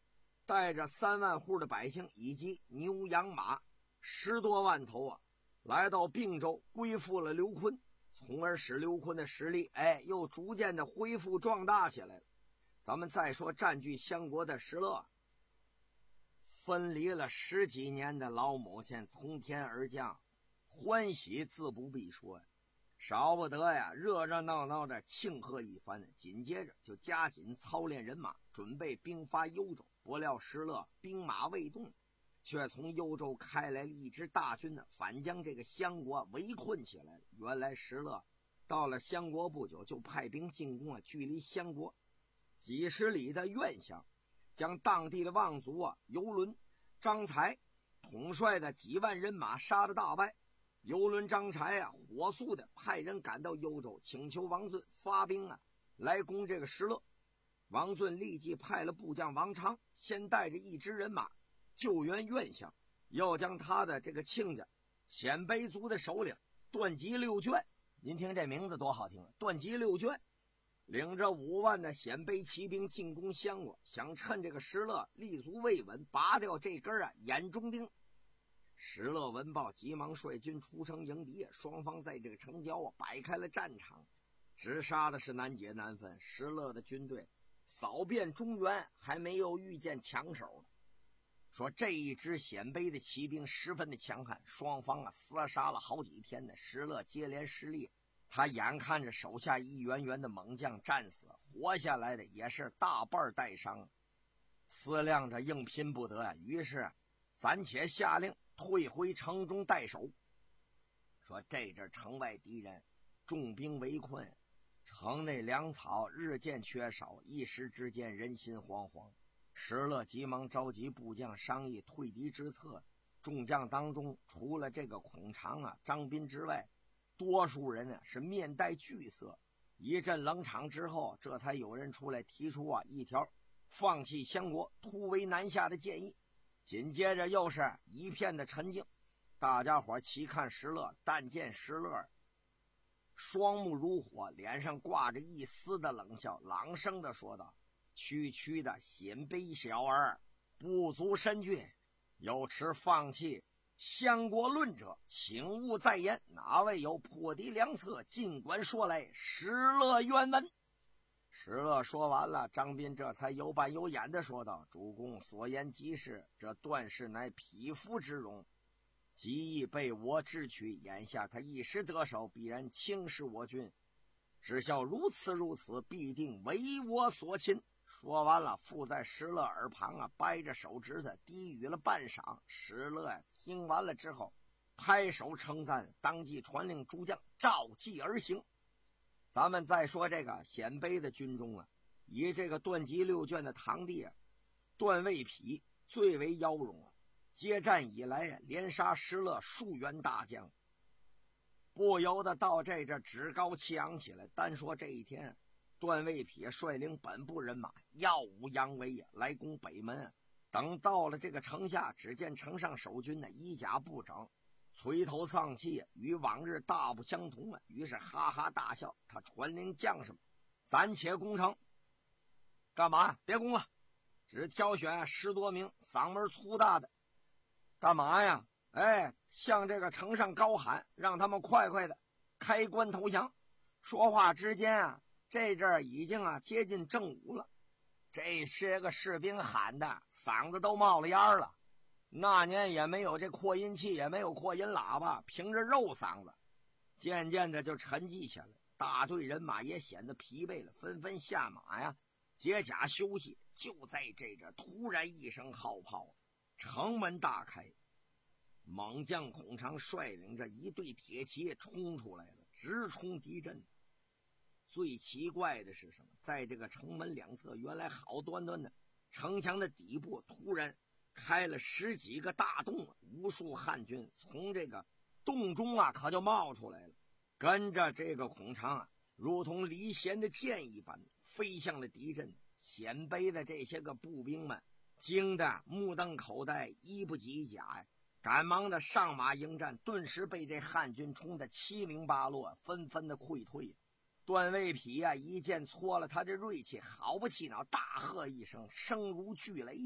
带着三万户的百姓以及牛羊马十多万头啊，来到并州归附了刘琨，从而使刘琨的实力哎又逐渐的恢复壮大起来了。咱们再说占据相国的石勒，分离了十几年的老母亲从天而降，欢喜自不必说呀，少不得呀热热闹闹的庆贺一番，紧接着就加紧操练人马，准备兵发幽州。不料石勒兵马未动，却从幽州开来了一支大军呢，反将这个襄国围困起来了。原来石勒到了襄国不久，就派兵进攻了距离襄国几十里的苑乡，将当地的望族啊游轮张才统帅的几万人马杀得大败。游轮张才啊火速的派人赶到幽州，请求王恂发兵啊来攻这个石勒。王恂立即派了部将王昌先带着一支人马救援苑乡，又将他的这个亲家鲜卑族的首领段吉六卷，您听这名字多好听，段吉六卷领着五万的鲜卑骑兵进攻襄国，想趁这个石勒立足未稳，拔掉这根啊眼中钉。石勒闻报，急忙率军出城迎敌，双方在这个城郊啊摆开了战场，直杀的是难解难分。石勒的军队扫遍中原，还没有遇见强手呢。说这一支鲜卑的骑兵十分的强悍，双方啊厮杀了好几天呢。石勒接连失利，他眼看着手下一员员的猛将战死，活下来的也是大半带伤，思量着硬拼不得啊，于是暂且下令退回城中待守。说这阵城外敌人重兵围困，城内粮草日渐缺少，一时之间人心惶惶。石勒急忙召集部将商议退敌之策。众将当中，除了这个孔常啊、张斌之外，多数人啊是面带惧色。一阵冷场之后，这才有人出来提出啊一条放弃襄国、突围南下的建议。紧接着又是一片的沉静，大家伙齐看石勒，但见石勒双目如火，脸上挂着一丝的冷笑，朗声的说道：“区区的鲜卑小儿，不足深郡，有持放弃襄国论者，请勿再言。哪位有破敌良策，尽管说来，石勒愿闻。”石勒说完了，张斌这才有板有眼的说道：“主公所言极是，这段氏乃匹夫之勇，极易被我智取，眼下他一时得手，必然轻视我军，只效如此如此，必定为我所擒。”说完了，附在石勒耳旁啊，掰着手指头低语了半晌。石勒啊听完了之后，拍手称赞，当即传令诸将照计而行。咱们再说这个鲜卑的军中啊，以这个段吉六卷的堂弟啊段位匹最为妖荣啊，接战以来啊，连杀石勒数员大将，不由得到这这趾高气扬起来。单说这一天，段位匹率领本部人马耀武扬威啊，来攻北门啊。等到了这个城下，只见城上守军呢衣甲不整，垂头丧气，与往日大不相同啊。于是哈哈大笑，他传令将士们：“暂且攻城。”干嘛？别攻了，只挑选十多名嗓门粗大的。干嘛呀？哎，向这个城上高喊，让他们快快的开关投降。说话之间啊，这阵儿已经啊接近正午了。这些个士兵喊的嗓子都冒了烟了。那年也没有这扩音器，也没有扩音喇叭，凭着肉嗓子，渐渐的就沉寂下来。大队人马也显得疲惫了，纷纷下马呀，解甲休息。就在这阵，突然一声号炮，城门大开，猛将孔常率领着一队铁骑冲出来了，直冲敌阵。最奇怪的是什么？在这个城门两侧，原来好端端的城墙的底部突然开了十几个大洞，无数汉军从这个洞中啊可就冒出来了，跟着这个孔常啊如同离弦的箭一般飞向了敌阵。鲜卑的这些个步兵们惊得目瞪口呆，衣不及甲呀，赶忙的上马迎战，顿时被这汉军冲得七零八落，纷纷的溃退。段位匹啊一剑戳了他的锐气，好不气恼，大喝一声，声如巨雷呀，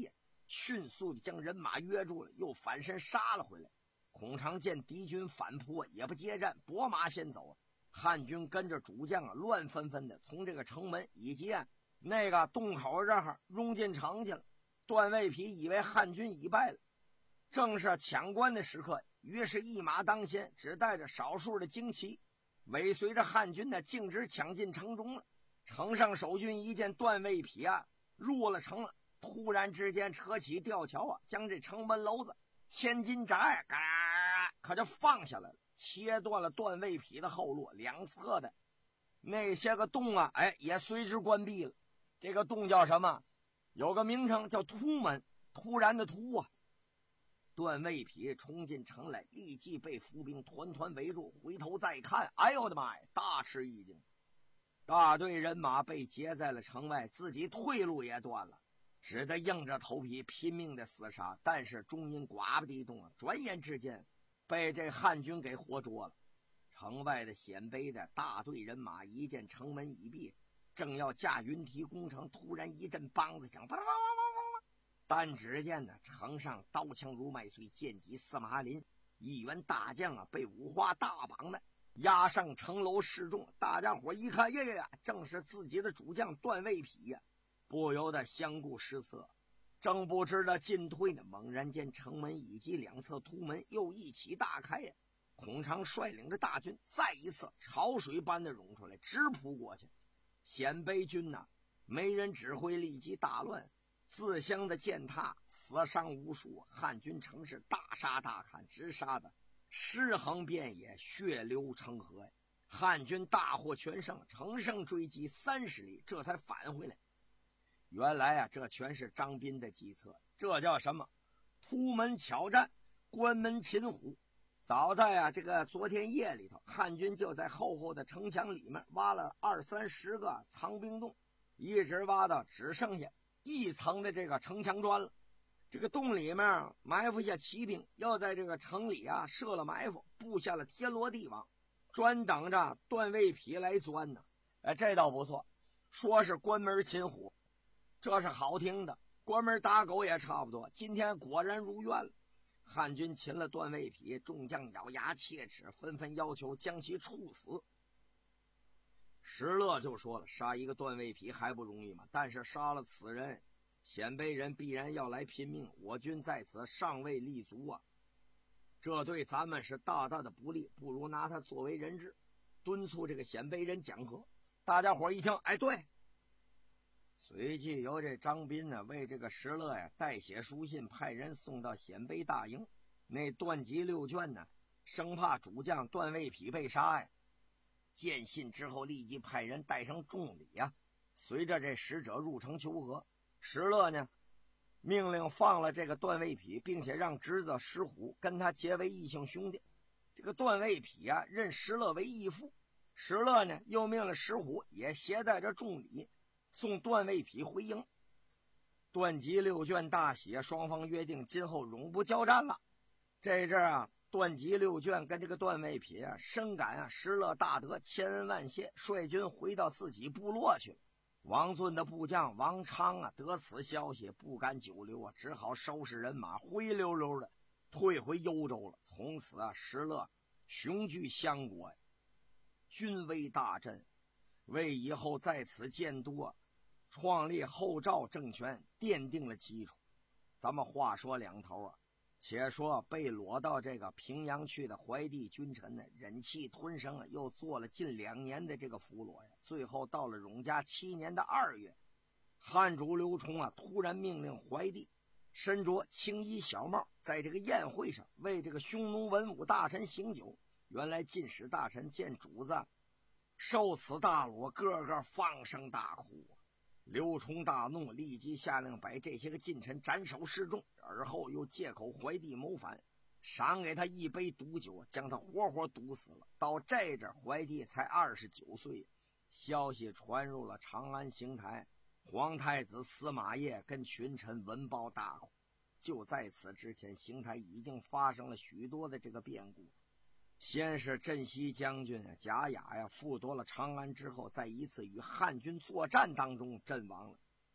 迅速的将人马约住了，又反身杀了回来。孔常见敌军反扑，也不接战，拨马先走。汉军跟着主将啊，乱纷纷的从这个城门以及啊那个洞口这儿冲进城去了。段位皮以为汉军已败了，正是抢关的时刻，于是一马当先，只带着少数的精骑，尾随着汉军呢，径直抢进城中了。城上守军一见段位皮啊入了城了，突然之间扯起吊桥啊，将这城门楼子千斤闸呀，嘎可就放下来了，切断了段位皮的后路，两侧的那些个洞啊，哎，也随之关闭了。这个洞叫什么？有个名称叫突门，突然的突啊。段位皮冲进城来，立即被伏兵团团围住，回头再看，哎呦我的妈呀，大吃一惊。大队人马被截在了城外，自己退路也断了，只得硬着头皮拼命的厮杀。但是终因寡不敌众啊，转眼之间被这汉军给活捉了。城外的鲜卑的大队人马一见城门已闭，正要架云梯攻城，突然一阵梆子响，但只见呢城上刀枪如麦穗，剑戟似麻林，一员大将啊被五花大绑的押上城楼示众。大家伙一看，呀呀呀，正是自己的主将段位皮呀，不由得相顾失色。正不知道进退呢，猛然间城门以及两侧突门又一起大开呀。孔常率领着大军再一次潮水般的涌出来，直扑过去。鲜卑军呐、啊，没人指挥，立即大乱，自相的践踏，死伤无数。汉军城市大杀大砍，直杀的尸横遍野，血流成河。汉军大获全胜，乘胜追击三十里，这才返回来。原来啊，这全是张斌的计策，这叫什么？突门巧战，关门擒虎。早在啊这个昨天夜里头，汉军就在厚厚的城墙里面挖了二三十个藏兵洞，一直挖到只剩下一层的这个城墙砖了。这个洞里面埋伏下骑兵，要在这个城里啊设了埋伏，布下了天罗地网，专等着段位皮来钻呢。哎，这倒不错，说是关门擒虎，这是好听的，关门打狗也差不多。今天果然如愿了。汉军擒了段位皮，众将咬牙切齿，纷纷要求将其处死。石勒就说了，杀一个段位皮还不容易吗？但是杀了此人，鲜卑人必然要来拼命，我军在此尚未立足啊，这对咱们是大大的不利，不如拿他作为人质，敦促这个鲜卑人讲和。大家伙一听，哎，对。随即由这张斌呢为这个石勒呀代写书信，派人送到鲜卑大营。那段集六卷呢，生怕主将段位匹被杀呀，见信之后立即派人带上重礼呀，随着这使者入城求和。石勒呢命令放了这个段位匹，并且让侄子石虎跟他结为异姓兄弟。这个段位匹啊认石勒为义父，石勒呢又命令石虎也携带着重礼送段位匹回营。段集六卷大写，双方约定今后永不交战了。这阵啊，段集六卷跟这个段位匹啊深感啊石勒大德，千恩万谢，率军回到自己部落去了。王俊的部将王昌啊得此消息，不敢久留啊，只好收拾人马，灰溜溜的退回幽州了。从此啊，石勒雄踞相国呀，军威大振，为以后在此建都啊创立后赵政权奠定了基础。咱们话说两头啊，且说被裸到这个平阳去的怀帝君臣呢，忍气吞声啊，又做了近两年的这个俘虏呀。最后到了永嘉七年的二月，汉主刘崇啊突然命令怀帝身着青衣小帽，在这个宴会上为这个匈奴文武大臣行酒。原来进使大臣见主子受此大辱，个个放声大哭。刘崇大怒，立即下令把这些个近臣斩首示众，而后又借口怀帝谋反，赏给他一杯毒酒，将他活活毒死了。到这阵怀帝才二十九岁，消息传入了长安邢台，皇太子司马懿跟群臣闻报大哭。就在此之前，邢台已经发生了许多的这个变故。先是镇西将军贾雅呀复夺了长安之后，在一次与汉军作战当中阵亡了。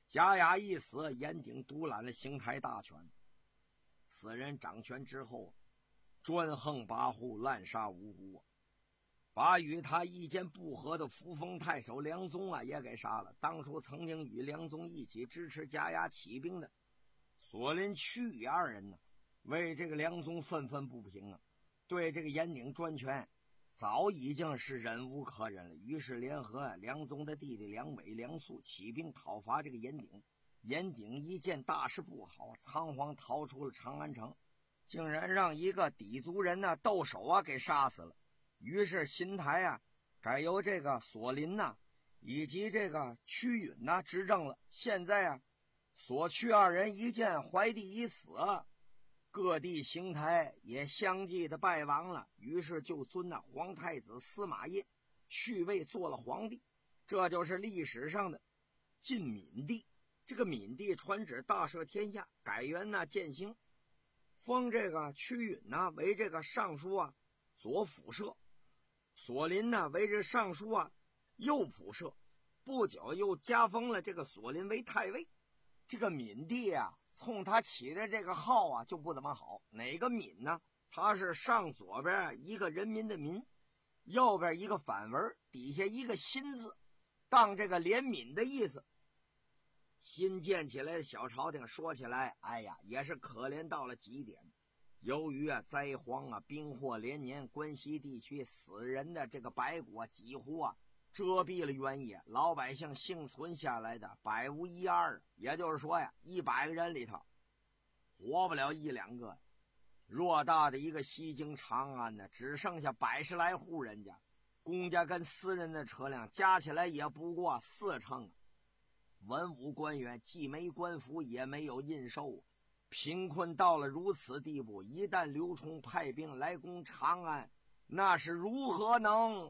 贾雅一死，严鼎独揽了邢台大权。此人掌权之后，专横跋扈，滥杀无辜，把与他意见不合的扶风太守梁宗啊也给杀了。当初曾经与梁宗一起支持贾雅起兵的索林、屈宇二人呢，为这个梁宗愤愤不平啊，对这个严鼎专权早已经是忍无可忍了，于是联合梁宗的弟弟梁伟、梁肃起兵讨伐这个严鼎。严鼎一见大事不好，仓皇逃出了长安城，竟然让一个氐族人呢窦守啊给杀死了。于是新台啊改由这个索林呐、啊、以及这个屈允呐、啊、执政了。现在啊索屈二人一见怀帝已死，各地邢台也相继的败亡了，于是就尊那皇太子司马业续位做了皇帝。这就是历史上的晋闵帝。这个闵帝传旨大赦天下，改元呢建兴，封这个屈允呢为这个尚书啊左辅射，索林呢为这尚书啊右仆射，不久又加封了这个索林为太尉。这个闵帝啊冲他起的这个号啊就不怎么好，哪个闵呢？他是上左边一个人民的民，右边一个反文，底下一个心字，当这个怜悯的意思。新建起来的小朝廷说起来，哎呀，也是可怜到了极点。由于啊灾荒啊兵祸连年，关西地区死人的这个白骨啊几乎啊遮蔽了原野，老百姓幸存下来的百无一二，也就是说呀，一百个人里头活不了一两个。偌大的一个西京长安呢，只剩下百十来户人家，公家跟私人的车辆加起来也不过四成。文武官员既没官服，也没有印绶，贫困到了如此地步，一旦刘琮派兵来攻长安，那是如何能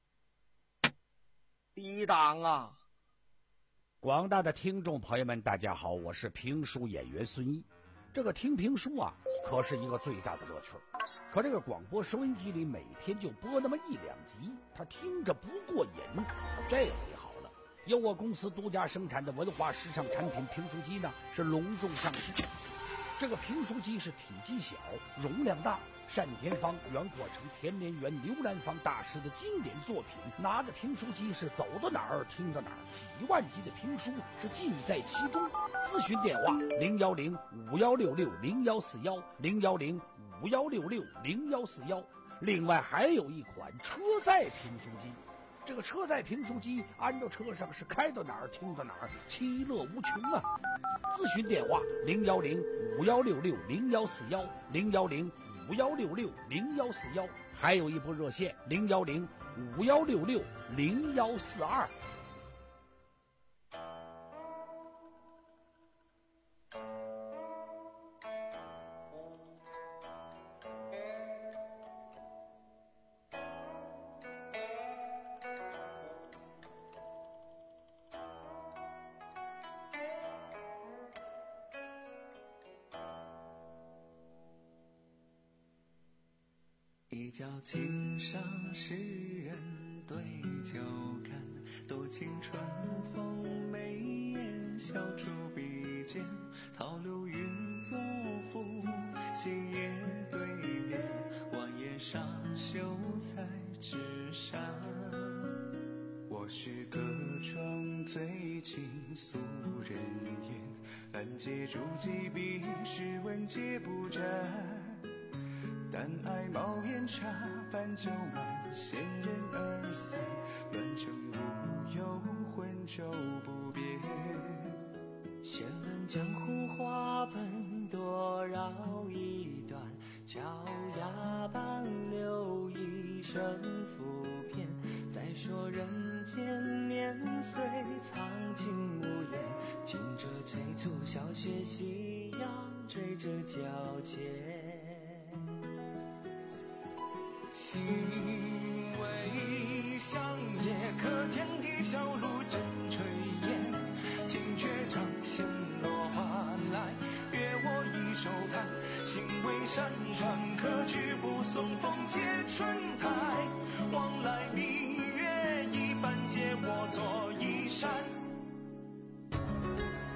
抵挡啊？ 广大的听众朋友们大家好，我是评书演员孙一。这个听评书啊可是一个最大的乐趣，可这个广播收音机里每天就播那么一两集，他听着不过瘾。这回好了，由我公司独家生产的文化时尚产品评书机呢是隆重上市。这个评书机是体积小，容量大，单田芳、袁阔成、田连元、刘兰芳大师的经典作品。拿着评书机是走到哪儿听到哪儿，几万集的评书是尽在其中。咨询电话零幺零五幺六六零幺四幺零幺零五幺六六零幺四幺。另外还有一款车载评书机。这个车载评书机安到车上是开到哪儿听到哪儿，其乐无穷啊！咨询电话零幺零五幺六六零幺四幺零幺零五幺六六零幺四幺，还有一部热线零幺零五幺六六零幺四二。 一觉青上诗人对酒干，斗青春风眉眼，笑逐笔尖，陶流云作赋，星夜对面，晚夜上秀才纸扇。我是歌中最倾诉人言，兰藉诸己笔，诗文皆不沾。但爱冒烟茶，半酒满，闲人二三，乱成无忧，浑舟不别。闲论江湖话本，多绕一段，脚丫般留一生浮篇。再说人间年岁，苍劲无言，听着催促小学夕阳，追着脚尖。心为香叶，可天地小路真炊烟。惊觉掌心落花来，约我一手弹。心为山川，可举步送风接春台。往来明月一般，借我做衣衫。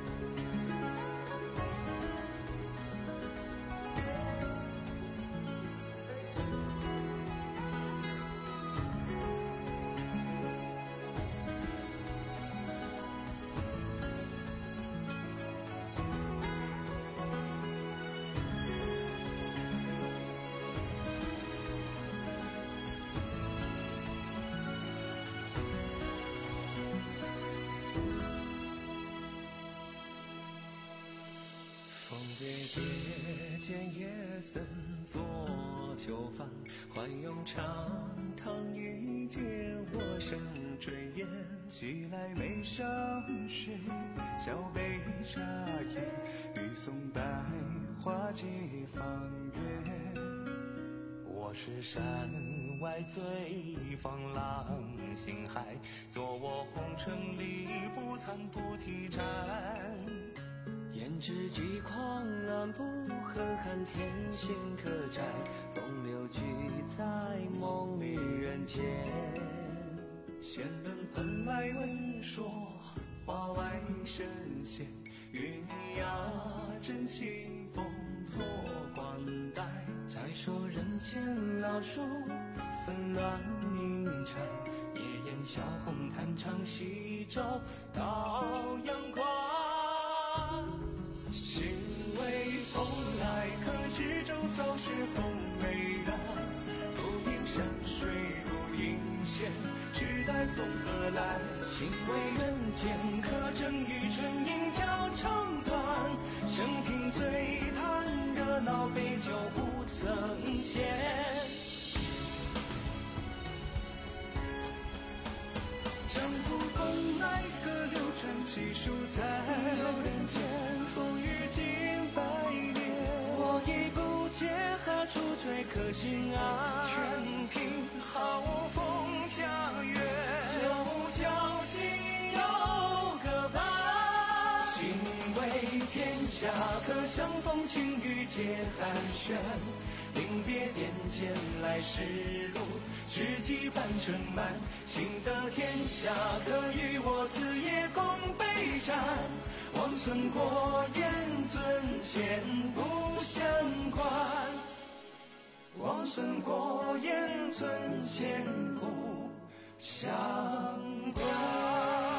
别别见夜深做囚犯，欢拥长堂一见我生炊烟，寄来眉上雪，小杯茶叶，欲送百花皆放月。我是山外醉放浪形骸，做我红尘里不残菩提禅。胭脂几狂乱不恨看天仙客栈，风流聚在梦里人间。仙人喷来问说，花外神仙，月牙真清风作冠带。再说人间老树纷乱鸣蝉，夜宴小红弹唱夕照到阳关。心为风来，可知舟扫雪红梅染。独饮山水独饮仙，只待送荷兰。心为人间，可争与春饮交长短。生平醉叹热闹，杯酒不曾闲。江湖风来，各流传奇书在人间，风雨经百年。我已不解何处追可心啊，全凭好风佳月，九角心有个伴。心为天下，可相逢情雨皆寒暄。临别点剑来时路，知己半城满。幸得天下，可与我此夜共杯盏。望村过眼尊前不相关，望村过眼尊前不相关。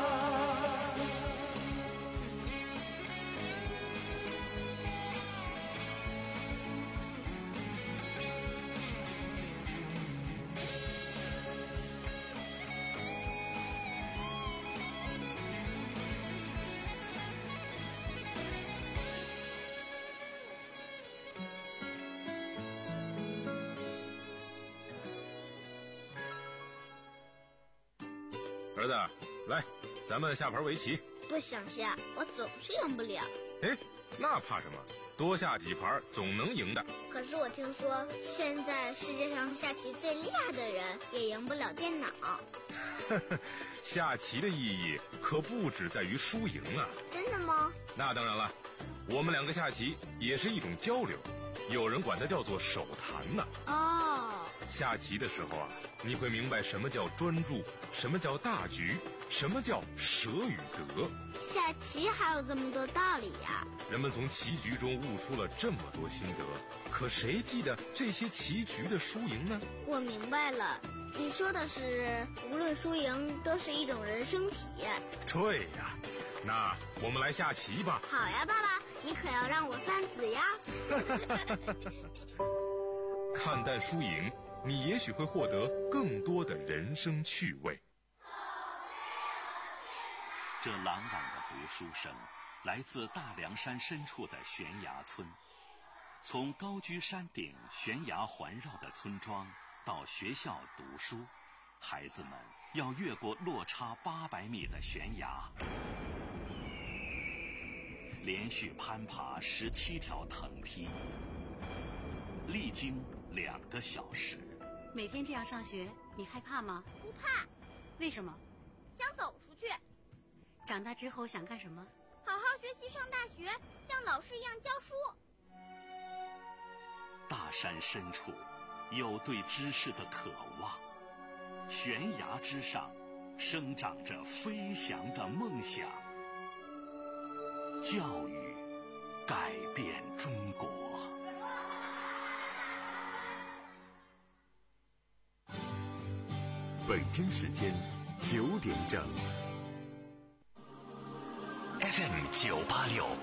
儿子，来，咱们下盘围棋。 不想下，我总是赢不了。 哎，那怕什么？多下几盘总能赢的。 可是我听说，现在世界上下棋最厉害的人也赢不了电脑。 下棋的意义可不只在于输赢啊。 真的吗？ 那当然了，我们两个下棋也是一种交流，有人管它叫做手谈呢。 哦。 下棋的时候啊，你会明白什么叫专注，什么叫大局，什么叫舍与得。 下棋还有这么多道理呀！ 人们从棋局中悟出了这么多心得，可谁记得这些棋局的输赢呢？ 我明白了，你说的是无论输赢都是一种人生体验。 对呀，那我们来下棋吧。 好呀，爸爸，你可要让我算子呀。 看淡输赢，你也许会获得更多的人生趣味。 这朗朗的读书声来自大凉山深处的悬崖村。从高居山顶悬崖环绕的村庄到学校读书，孩子们要越过落差八百米的悬崖，连续攀爬十七条藤梯，历经两个小时。 每天这样上学，你害怕吗？ 不怕。 为什么？ 想走出去。 长大之后想干什么？ 好好学习，上大学，像老师一样教书。 大山深处有对知识的渴望，悬崖之上生长着飞翔的梦想。教育改变中国。 北京时间九点整。 F M 九八六